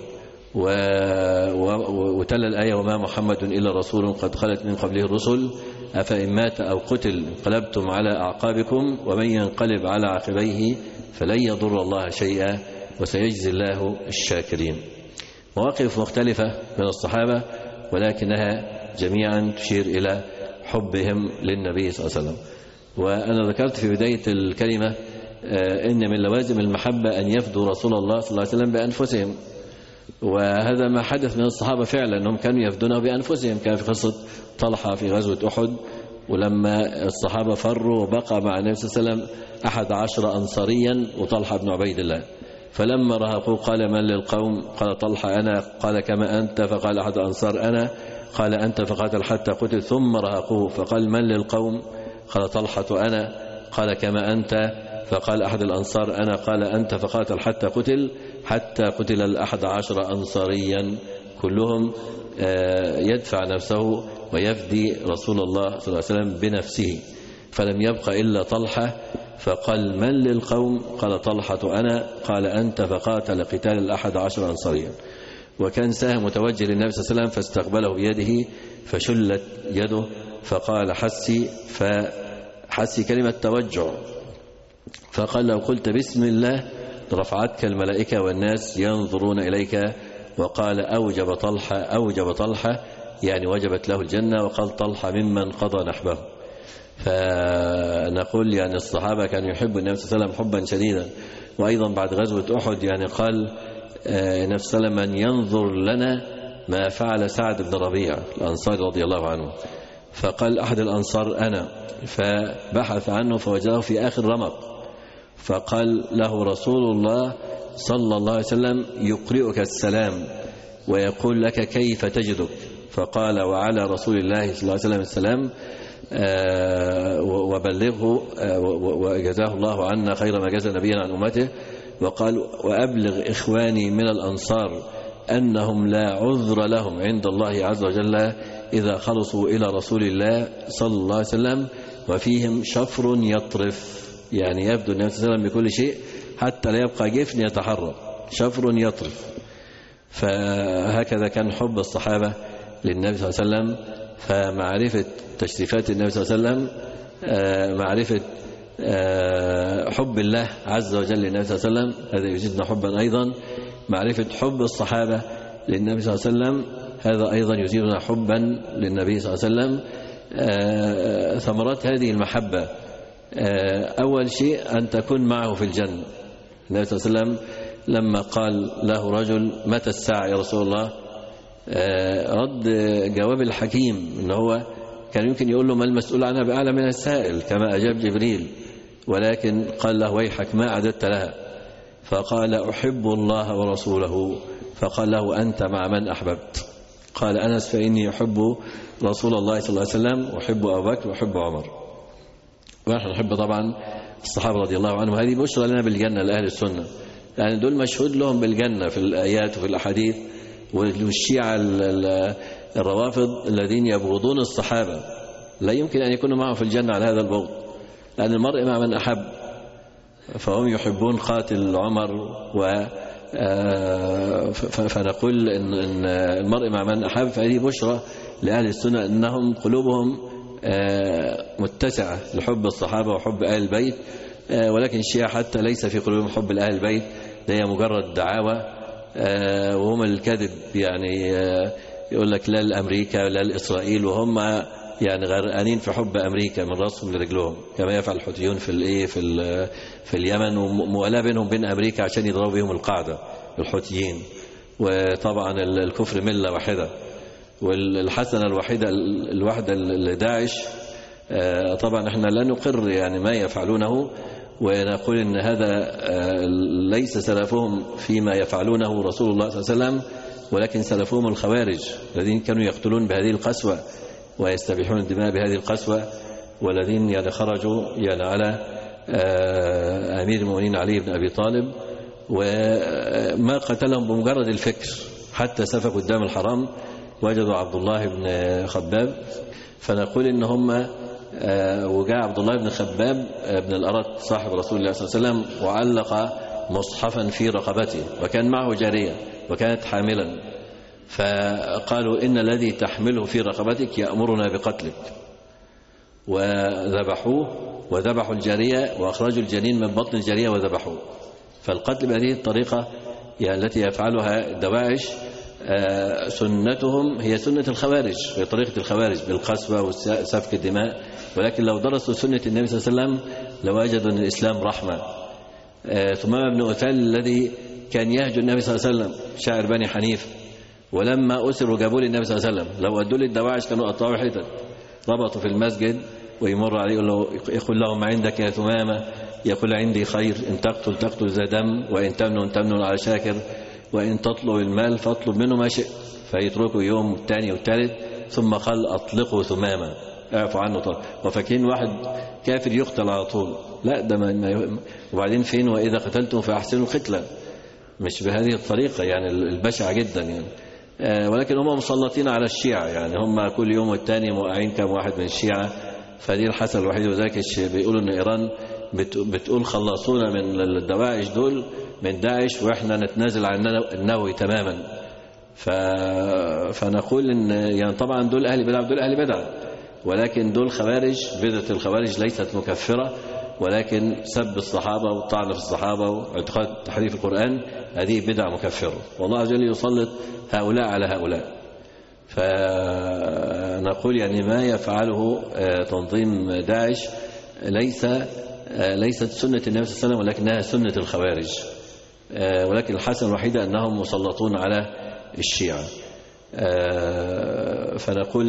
وتلا الآية وما محمد إلا رسول قد خلت من قبله الرسل أفإن مات أو قتل انقلبتم على أعقابكم ومن ينقلب على عقبيه فلن يضر الله شيئا وسيجزي الله الشاكرين. مواقف مختلفة من الصحابة ولكنها جميعا تشير إلى حبهم للنبي صلى الله عليه وسلم. وأنا ذكرت في بداية الكلمة إن من لوازم المحبة أن يفدوا رسول الله صلى الله عليه وسلم بأنفسهم، وهذا ما حدث من الصحابة فعلا أنهم كانوا يفدونه بأنفسهم. كان في قصة طلحة في غزوة أحد، ولما الصحابة فروا وبقى مع النبي صلى الله عليه وسلم 11 أنصاريا وطلحة بن عبيد الله، فلما رهقوه قال من للقوم؟ قال طلحة أنا. قال كما أنت؟ فقال أحد الأنصار أنا. قال أنت فقاتل حتى قتل. ثم رهقوه فقال من للقوم؟ قال طلحة أنا. قال كما أنت؟ فقال أحد الأنصار أنا. قال أنت فقاتل حتى قتل. حتى قتل 11 أنصاريا كلهم يدفع نفسه ويفدي رسول الله صلى الله عليه وسلم بنفسه، فلم يبق إلا طلحة. فقال من للقوم؟ قال طلحة أنا. قال أنت فقاتل قتال 11 أنصاريا. وكان سهم متوجه للنبي صلى الله عليه وسلم فاستقبله بيده فشلت يده فقال حسي كلمة توجع، فقال لو قلت بسم الله رفعتك الملائكة والناس ينظرون إليك. وقال أوجب طلحة يعني وجبت له الجنة. وقال طلحة ممن قضى نحبه. فنقول يعني الصحابة كانوا يحبوا النبي صلى الله عليه وسلم حبا شديدا. وأيضا بعد غزوة أحد يعني قال النبي صلى الله عليه وسلم من ينظر لنا ما فعل سعد بن ربيع الأنصاري رضي الله عنه. فقال أحد الأنصار أنا. فبحث عنه فوجده في آخر رمق، فقال له رسول الله صلى الله عليه وسلم يقرئك السلام ويقول لك كيف تجدك. فقال وعلى رسول الله صلى الله عليه وسلم السلام وبلغه وجزاه الله عنا خير ما جزى نبينا عن أمته. وقال وأبلغ إخواني من الأنصار أنهم لا عذر لهم عند الله عز وجل إذا خلصوا إلى رسول الله صلى الله عليه وسلم وفيهم شفر يطرف، يعني يبدو النبي صلى الله عليه وسلم بكل شيء حتى لا يبقى جفن يتحرك، شفر يطرف. فهكذا كان حب الصحابة للنبي صلى الله عليه وسلم. فمعرفة تشريفات النبي صلى الله عليه وسلم، معرفة حب الله عز وجل للنبي صلى الله عليه وسلم، هذا يزيدنا حبا أيضا. معرفة حب الصحابة للنبي صلى الله عليه وسلم هذا أيضا يزيدنا حبا للنبي صلى الله عليه وسلم. ثمرات هذه المحبة أول شيء أن تكون معه في الجنة. النبي صلى الله عليه وسلم لما قال له رجل متى الساعة يا رسول الله، رد جواب الحكيم إن هو كان يمكن يقول له ما المسؤول عنها بأعلى من السائل كما أجاب جبريل، ولكن قال له ويحك ما أعددت لها. فقال أحب الله ورسوله. فقال له أنت مع من أحببت؟ قال أنس فإني أحب رسول الله صلى الله عليه وسلم وأحب أبو بكر وأحب عمر. ونحن نحب طبعا الصحابة رضي الله عنهم. هذه بشرى لنا بالجنة لأهل السنة، يعني دول مشهود لهم بالجنة في الآيات وفي الأحاديث. والشيعة الروافض الذين يبغضون الصحابة لا يمكن أن يكونوا معهم في الجنة على هذا البغض، لأن المرء مع من أحب، فهم يحبون قاتل عمر فنقول إن المرء مع من أحب. فهذه بشرى لأهل السنة أنهم قلوبهم متسعة لحب الصحابة وحب أهل البيت. ولكن الشيعة حتى ليس في قلوبهم حب لأهل البيت، هي مجرد دعاوى وهم الكذب، يعني يقول لك لا لأمريكا لا لإسرائيل، وهم يعني غرقانين في حب أمريكا من رأسهم لرجلهم كما يفعل الحوثيون في اليمن، وموالاة بينهم بين أمريكا عشان يضربوا بهم القاعدة الحوثيين. وطبعا الكفر ملة واحدة، والحسنة الواحدة لداعش. طبعا احنا لا نقر يعني ما يفعلونه، ونقول ان هذا ليس سلفهم فيما يفعلونه رسول الله صلى الله عليه وسلم، ولكن سلفهم الخوارج الذين كانوا يقتلون بهذه القسوة ويستبيحون الدماء بهذه القسوة، والذين خرجوا على أمير المؤمنين علي بن أبي طالب وما قتلهم بمجرد الفكر، حتى سفكوا الدم الحرام وجدوا عبد الله بن خباب. فنقول إن هم وجاء عبد الله بن خباب بن الأرت صاحب رسول الله صلى الله عليه وسلم وعلق مصحفا في رقبته، وكان معه جارية وكانت حاملا، فقالوا إن الذي تحمله في رقبتك يأمرنا بقتلك، وذبحوه وذبحوا الجارية وأخرجوا الجنين من بطن الجارية وذبحوه. فالقتل بهذه الطريقة التي يفعلها الدواعش سنتهم هي سنة الخوارج، في طريقة الخوارج بالقسوة وسفك الدماء. ولكن لو درسوا سنة النبي صلى الله عليه وسلم لوجدوا أن الإسلام رحمة. ثمامة بن أثال الذي كان يهجو النبي صلى الله عليه وسلم شاعر بني حنيف، ولما أسروا جابوا لي النبي صلى الله عليه وسلم، لو أدوا لي الدواعش كانوا قطعوا حتت، ربطوا في المسجد ويمر عليه يقول له ما عندك يا ثمامة؟ يقول عندي خير، إن تقتل ذا دم، وإن تمنن على شاكر، وإن تطلب المال فاطلب منه ما شئت. فيتركوا يوم الثاني والثالث، ثم قال أطلقوا ثمامة، اعفوا عنه طلق. وفاكرين واحد كافر يقتل على طول، لا ده وبعدين فين وإذا قتلتم فأحسنوا القتلة، مش بهذه الطريقة يعني البشعة جدا يعني. ولكن هم مسلطين على الشيعة، يعني هم كل يوم والتاني موقعين كم واحد من الشيعة، فدي الحسن الوحيد. وذلك بيقولوا ان ايران بتقول خلصونا من الدواعش دول من داعش واحنا نتنازل عن النووي تماما. فنقول ان يعني طبعا دول اهل بدعه ودول اهل بدعه، ولكن دول خوارج. بدعه الخوارج ليست مكفره، ولكن سب الصحابه والطعن في الصحابه واعتقاد تحريف القران هذه بدعه مكفره، والله عز وجل يسلط هؤلاء على هؤلاء. فنقول يعني ما يفعله تنظيم داعش ليست سنة النبي صلى الله عليه وسلم، ولكنها سنة الخوارج. ولكن الحسن الوحيدة أنهم مسلطون على الشيعة. فنقول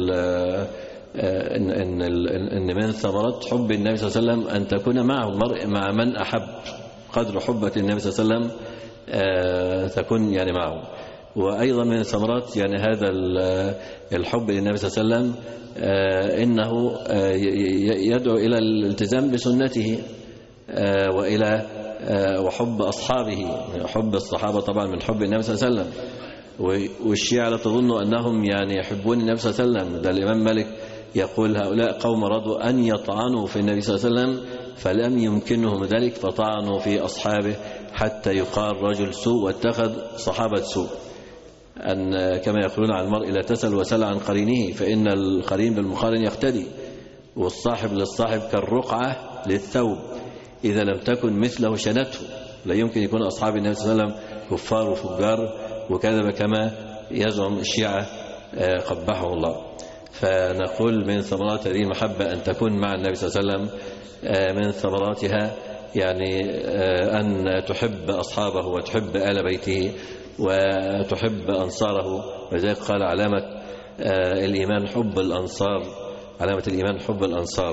إن من ثمرات حب النبي صلى الله عليه وسلم أن تكون معه المرء مع من أحب، قدر حبة النبي صلى الله عليه وسلم تكون يعني معه. وأيضا من ثمرات يعني هذا الحب للنبي صلى الله عليه وسلم إنه يدعو إلى الالتزام بسنته وإلى وحب أصحابه. حب الصحابة طبعا من حب النبي صلى الله عليه وسلم، والشيعة لا تظنوا أنهم يعني يحبون النبي صلى الله عليه وسلم. ده الإمام مالك يقول هؤلاء قوم رضوا أن يطعنوا في النبي صلى الله عليه وسلم فلم يمكنهم ذلك فطعنوا في أصحابه حتى يقال رجل سوء واتخذ صحابة سوء. أن كما يقولون عن المرء لا تسل وسل عن قرينه فإن القرين بالمقارن يقتدي، والصاحب للصاحب كالرقعة للثوب إذا لم تكن مثله شنته. لا يمكن يكون أصحاب النبي صلى الله عليه وسلم كفار وفجار وكذب كما يزعم الشيعة قبحه الله. فنقول من ثمرات هذه المحبة أن تكون مع النبي صلى الله عليه وسلم. من ثمراتها يعني أن تحب أصحابه وتحب آل بيته وتحب أنصاره. ولذلك قال علامة الإيمان حب الأنصار، علامة الإيمان حب الأنصار.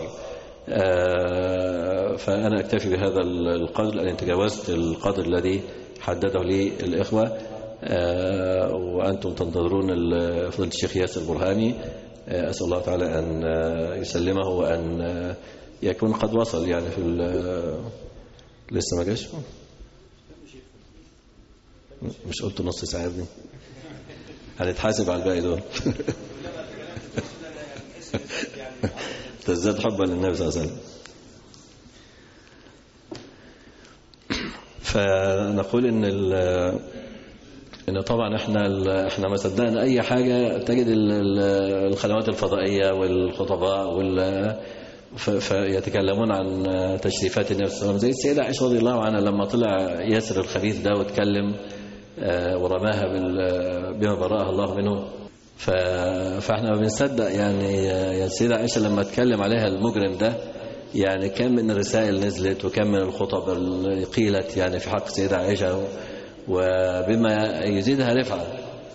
فأنا أكتفي بهذا القدر لأن تجاوزت القدر الذي حدده لي الإخوة، وأنتم تنتظرون فضيلة الشيخ ياسر برهاني. أسأل الله تعالى أن يسلمه وأن يكون قد وصل يعني في لسه ما جاش. مش قلت نص ساعة ابني هنتحاسب على الباقي دول. تزداد حبا للنبي صلى الله عليه وسلم. فنقول ان طبعا احنا ما صدقنا اي حاجه تجد القنوات الفضائيه والخطباء فيتكلمون عن تشريفات النبي صلى الله عليه وسلم، زي السيده عائشه رضي الله عنها لما طلع ياسر الخبيث ده واتكلم ورماها بما برأها الله منه. فاحنا ما بنصدق يعني السيده عائشه لما اتكلم عليها المجرم ده، يعني كم من الرسائل نزلت وكم من الخطب اللي قيلت يعني في حق السيده عائشه وبما يزيدها رفعه.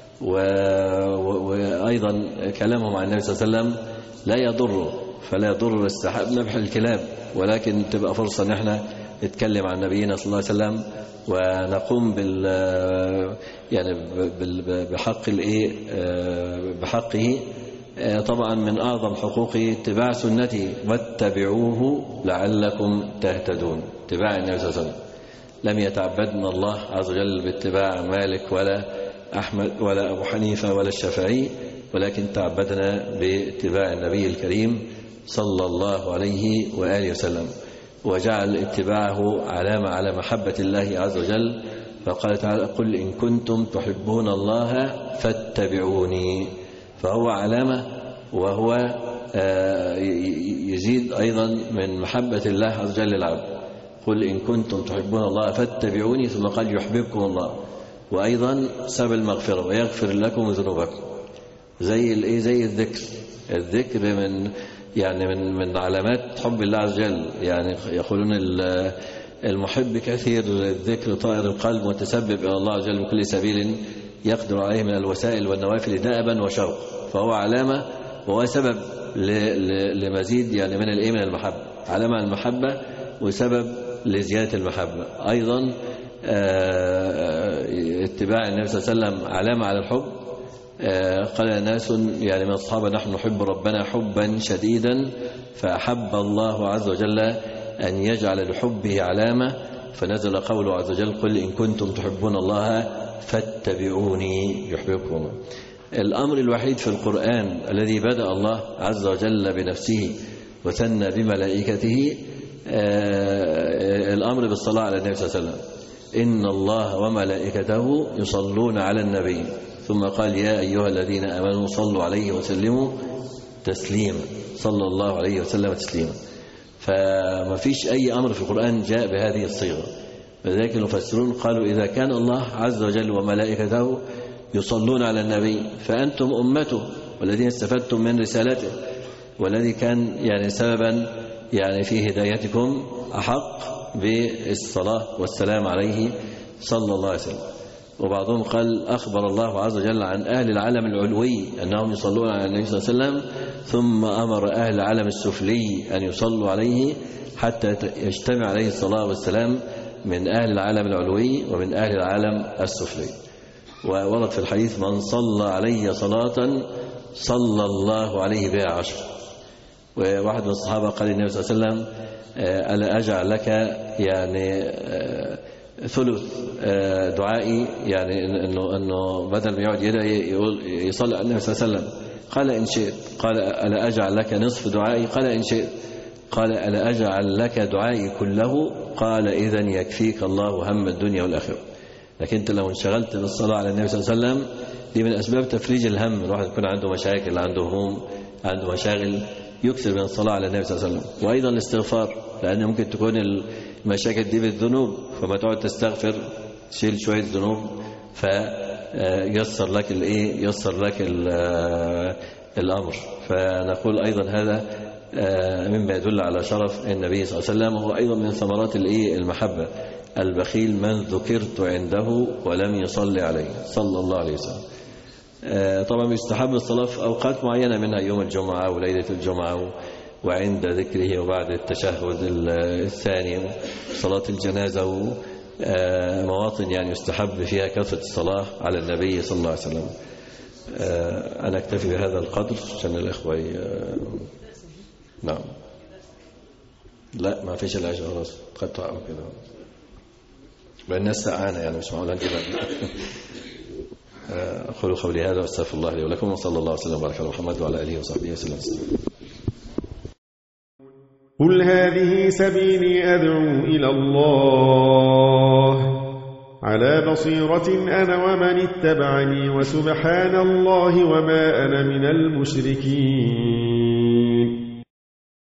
وايضا كلامهم عن النبي صلى الله عليه وسلم لا يضر، فلا يضر السحاب نبح الكلاب، ولكن تبقى فرصه ان احنا نتكلم عن نبينا صلى الله عليه وسلم ونقوم بحقه. طبعا من أعظم حقوقه اتباع سنته واتبعوه لعلكم تهتدون، اتباع النبي صلى الله عليه وسلم. لم يتعبدنا الله عز وجل باتباع مالك ولا أحمد ولا أبو حنيفة ولا الشافعي، ولكن تعبدنا باتباع النبي الكريم صلى الله عليه وآله وسلم، وجعل اتباعه علامة على محبة الله عز وجل. فقال تعالى: قل إن كنتم تحبون الله فاتبعوني. فهو علامة، وهو يزيد أيضا من محبة الله عز وجل للعبد. قل إن كنتم تحبون الله فاتبعوني، ثم قال: يحببكم الله. وأيضا سبب المغفرة ويغفر لكم ذنوبكم. زي الذكر من علامات حب الله عز وجل. يعني يقولون المحب كثير الذكر طائر القلب متسبب إلى الله عز وجل بكل سبيل يقدر عليه من الوسائل والنوافل دأبا وشوق. فهو علامة وهو سبب لمزيد من المحبة، علامة المحبة وسبب لزيادة المحبة. أيضا اتباع النبي صلى الله عليه وسلم علامة على الحب. قال ناس من الصحابة: نحن نحب ربنا حبا شديدا، فأحب الله عز وجل أن يجعل لحبه علامة، فنزل قوله عز وجل: قل إن كنتم تحبون الله فاتبعوني يحببكم. الأمر الوحيد في القرآن الذي بدأ الله عز وجل بنفسه وثنى بملائكته الأمر بالصلاة على النبي صلى الله عليه وسلم: إن الله وملائكته يصلون على النبي. ثم قال: يا أيها الذين آمنوا صلوا عليه وسلموا تسليما. صلى الله عليه وسلم تسليما. فما فيش أي أمر في القرآن جاء بهذه الصيغة. لذلك المفسرون قالوا: إذا كان الله عز وجل وملائكته يصلون على النبي فأنتم أمته، والذين استفدتم من رسالته، والذي كان سببا في هدايتكم أحق بالصلاة والسلام عليه صلى الله عليه وسلم. وبعضهم قال: أخبر الله عز وجل عن أهل العالم العلوي أنهم يصلون على النبي صلى الله عليه وسلم، ثم أمر أهل العالم السفلي أن يصلوا عليه حتى يجتمع عليه الصلاة والسلام من أهل العالم العلوي ومن أهل العالم السفلي. وورد في الحديث: من صلى علي صلاة صلى الله عليه بها 10. وواحد من الصحابة قال للنبي صلى الله عليه وسلم: ألا أجعل لك ثلث دعائي، أنه بدل ما يقعد يقول يصلي على النبي صلى الله عليه وسلم. قال: إن شئت. قال: ألا أجعل لك نصف دعائي؟ قال: إن شئت. قال: ألا أجعل لك دعائي كله؟ قال: إذن يكفيك الله هم الدنيا والآخرة. لكن أنت لو انشغلت بالصلاة على النبي صلى الله عليه وسلم، دي من أسباب تفريج الهم. الواحد يكون عنده مشاكل، عنده هموم، عنده مشاغل، يكثر من الصلاة على النبي صلى الله عليه وسلم. وأيضا الاستغفار، لأن ممكن تكون المشاكل دي بالذنوب، فما تقعد تستغفر تشيل شوية ذنوب فيسر لك الأمر. فنقول أيضا هذا مما يدل على شرف النبي صلى الله عليه وسلم. وهو أيضا من ثمرات المحبة: البخيل من ذكرت عنده ولم يصلي عليه صلى الله عليه وسلم. طبعا يستحب الصلاة في أوقات معينة، منها يوم الجمعة وليلة الجمعة وعند ذكره وبعد التشهد الثاني، صلاة الجنازة، مواطن يستحب فيها كثرة الصلاة على النبي صلى الله عليه وسلم. أنا أكتفي بهذا القدر عشان الإخوة نعم. لا ما فيش العشاء خلاص، قد تعقوا كده بقى الناس سعانة مش معقولة كده. أقول قولي هذا واستغفر الله لي ولكم، وصلى الله وسلم وبارك على محمد وعلى آله وصحبه وسلم. قل هذه سبيلي أدعو إلى الله على بصيرة أنا ومن اتبعني، وسبحان الله وما أنا من المشركين.